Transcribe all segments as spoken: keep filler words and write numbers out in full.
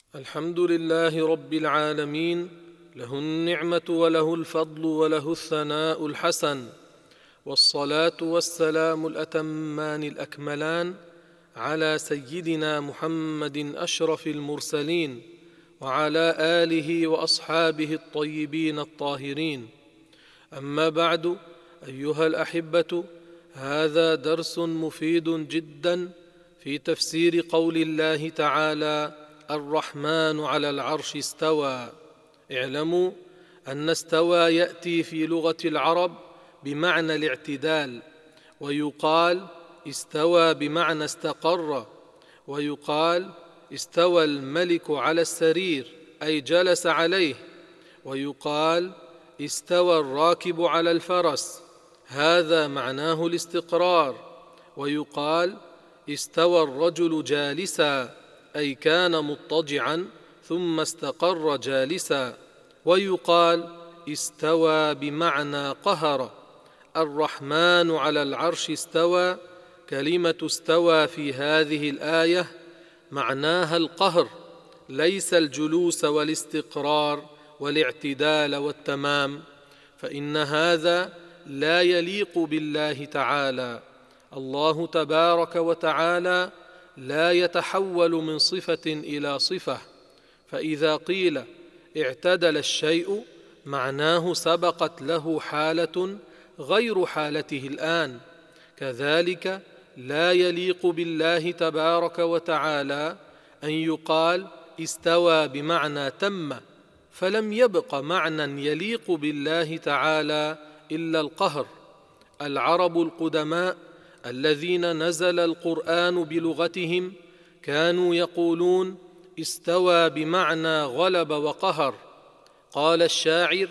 الحمد لله رب العالمين، له النعمة وله الفضل وله الثناء الحسن، والصلاة والسلام الأتمان الأكملان على سيدنا محمد أشرف المرسلين وعلى آله وأصحابه الطيبين الطاهرين. أما بعد، أيها الأحبة، هذا درس مفيد جدا في تفسير قول الله تعالى: الرحمن على العرش استوى. اعلموا أن استوى يأتي في لغة العرب بمعنى الاعتدال، ويقال استوى بمعنى استقر، ويقال استوى الملك على السرير أي جلس عليه، ويقال استوى الراكب على الفرس، هذا معناه الاستقرار، ويقال استوى الرجل جالسا أي كان مضطجعا ثم استقر جالسا، ويقال استوى بمعنى قهر. الرحمن على العرش استوى، كلمة استوى في هذه الآية معناها القهر، ليس الجلوس والاستقرار والاعتدال والتمام، فإن هذا لا يليق بالله تعالى. الله تبارك وتعالى لا يتحول من صفة إلى صفة، فإذا قيل اعتدل الشيء معناه سبقت له حالة غير حالته الآن. كذلك لا يليق بالله تبارك وتعالى أن يقال استوى بمعنى تم، فلم يبق معنى يليق بالله تعالى إلا القهر. العرب القدماء الذين نزل القرآن بلغتهم كانوا يقولون استوى بمعنى غلب وقهر. قال الشاعر: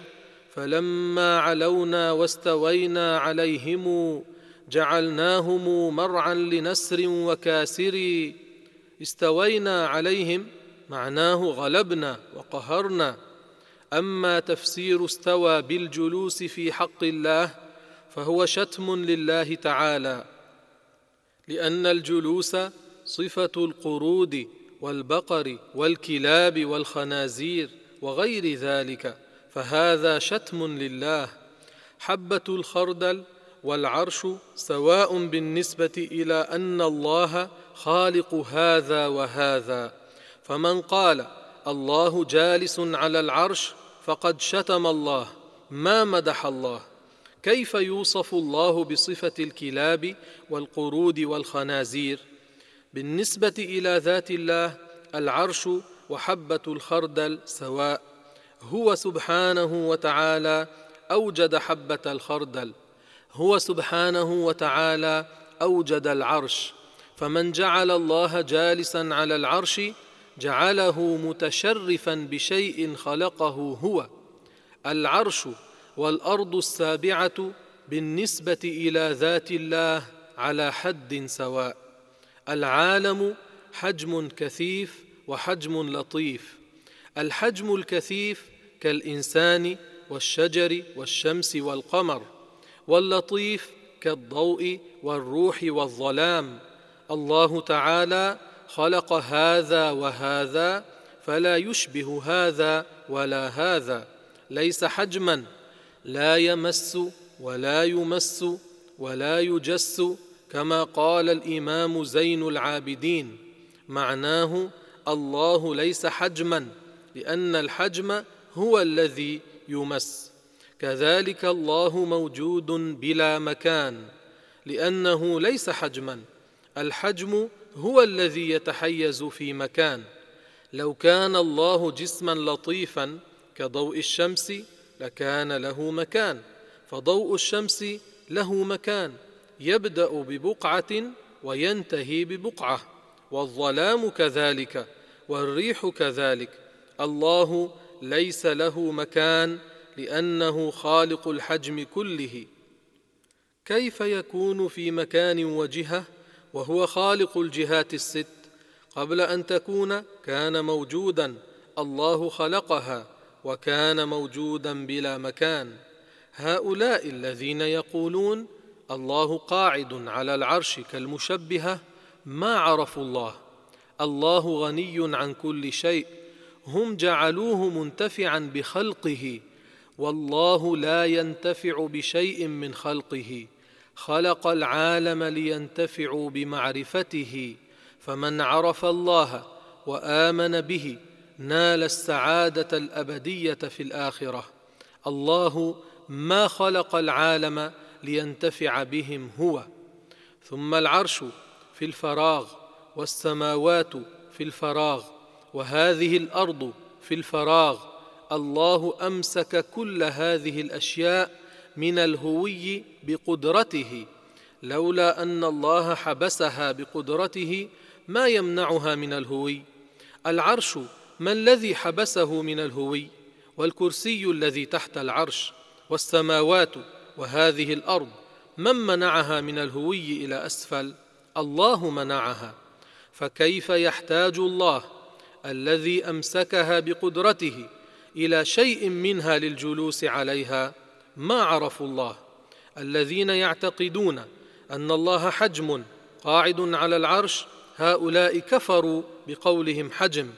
فلما علونا واستوينا عليهم جعلناهم مرعا لنسر وكاسر. استوينا عليهم معناه غلبنا وقهرنا. أما تفسير استوى بالجلوس في حق الله فهو شتم لله تعالى، لأن الجلوس صفة القرود والبقر والكلاب والخنازير وغير ذلك، فهذا شتم لله. حبة الخردل والعرش سواء بالنسبة إلى أن الله خالق هذا وهذا، فمن قال الله جالس على العرش فقد شتم الله، ما مدح الله. كيف يوصف الله بصفة الكلاب والقرود والخنازير؟ بالنسبة إلى ذات الله العرش وحبة الخردل سواء، هو سبحانه وتعالى أوجد حبة الخردل، هو سبحانه وتعالى أوجد العرش، فمن جعل الله جالسا على العرش جعله متشرفا بشيء خلقه هو. العرش والأرض السابعة بالنسبة إلى ذات الله على حد سواء. العالم حجم كثيف وحجم لطيف. الحجم الكثيف كالإنسان والشجر والشمس والقمر، واللطيف كالضوء والروح والظلام. الله تعالى خلق هذا وهذا فلا يشبه هذا ولا هذا، ليس حجما لا يمس ولا يمس ولا يجس، كما قال الإمام زين العابدين، معناه الله ليس حجما، لأن الحجم هو الذي يمس. كذلك الله موجود بلا مكان، لأنه ليس حجما، الحجم هو الذي يتحيز في مكان. لو كان الله جسما لطيفا كضوء الشمس لكان له مكان، فضوء الشمس له مكان يبدأ ببقعة وينتهي ببقعة، والظلام كذلك، والريح كذلك. الله ليس له مكان لأنه خالق الحجم كله. كيف يكون في مكان وجهة وهو خالق الجهات الست؟ قبل أن تكون كان موجودا، الله خلقها وكان موجودا بلا مكان. هؤلاء الذين يقولون الله قاعد على العرش كالمشبهة ما عرفوا الله. الله غني عن كل شيء، هم جعلوه منتفعا بخلقه، والله لا ينتفع بشيء من خلقه. خلق العالم لينتفعوا بمعرفته، فمن عرف الله وآمن به نال السعادة الأبدية في الآخرة. الله ما خلق العالم لينتفع بهم هو. ثم العرش في الفراغ، والسماوات في الفراغ، وهذه الأرض في الفراغ. الله أمسك كل هذه الأشياء من الهوي بقدرته، لولا أن الله حبسها بقدرته ما يمنعها من الهوي. العرش ما الذي حبسه من الهوي؟ والكرسي الذي تحت العرش، والسماوات وهذه الأرض من منعها من الهوي إلى أسفل؟ الله منعها. فكيف يحتاج الله الذي أمسكها بقدرته إلى شيء منها للجلوس عليها؟ ما عرفوا الله. الذين يعتقدون أن الله حجم قاعد على العرش، هؤلاء كفروا بقولهم حجم.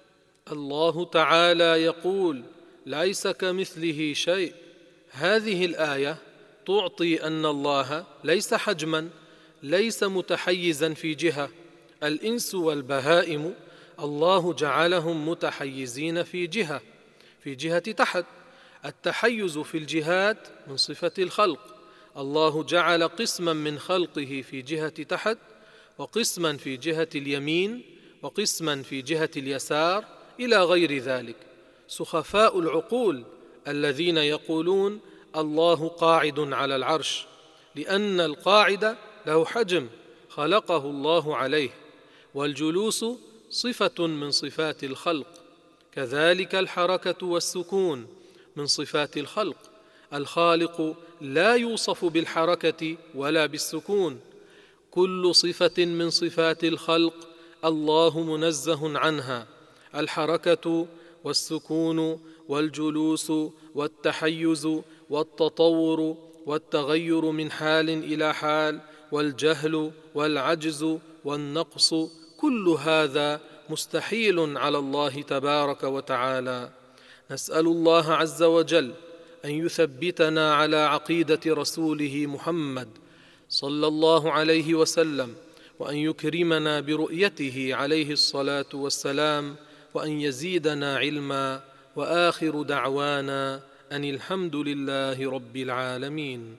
الله تعالى يقول: ليس كمثله شيء. هذه الآية تعطي أن الله ليس حجما، ليس متحيزا في جهة. الإنس والبهائم الله جعلهم متحيزين في جهة، في جهة تحت. التحيز في الجهات من صفة الخلق. الله جعل قسما من خلقه في جهة تحت، وقسما في جهة اليمين، وقسما في جهة اليسار، إلى غير ذلك. سخفاء العقول الذين يقولون الله قاعد على العرش، لأن القاعد له حجم خلقه الله عليه، والجلوس صفة من صفات الخلق، كذلك الحركة والسكون من صفات الخلق. الخالق لا يوصف بالحركة ولا بالسكون. كل صفة من صفات الخلق الله منزه عنها. الحركة والسكون والجلوس والتحيز والتطور والتغير من حال إلى حال، والجهل والعجز والنقص، كل هذا مستحيل على الله تبارك وتعالى. نسأل الله عز وجل أن يثبتنا على عقيدة رسوله محمد صلى الله عليه وسلم، وأن يكرمنا برؤيته عليه الصلاة والسلام، وأن يزيدنا علما. وآخر دعوانا أن الحمد لله رب العالمين.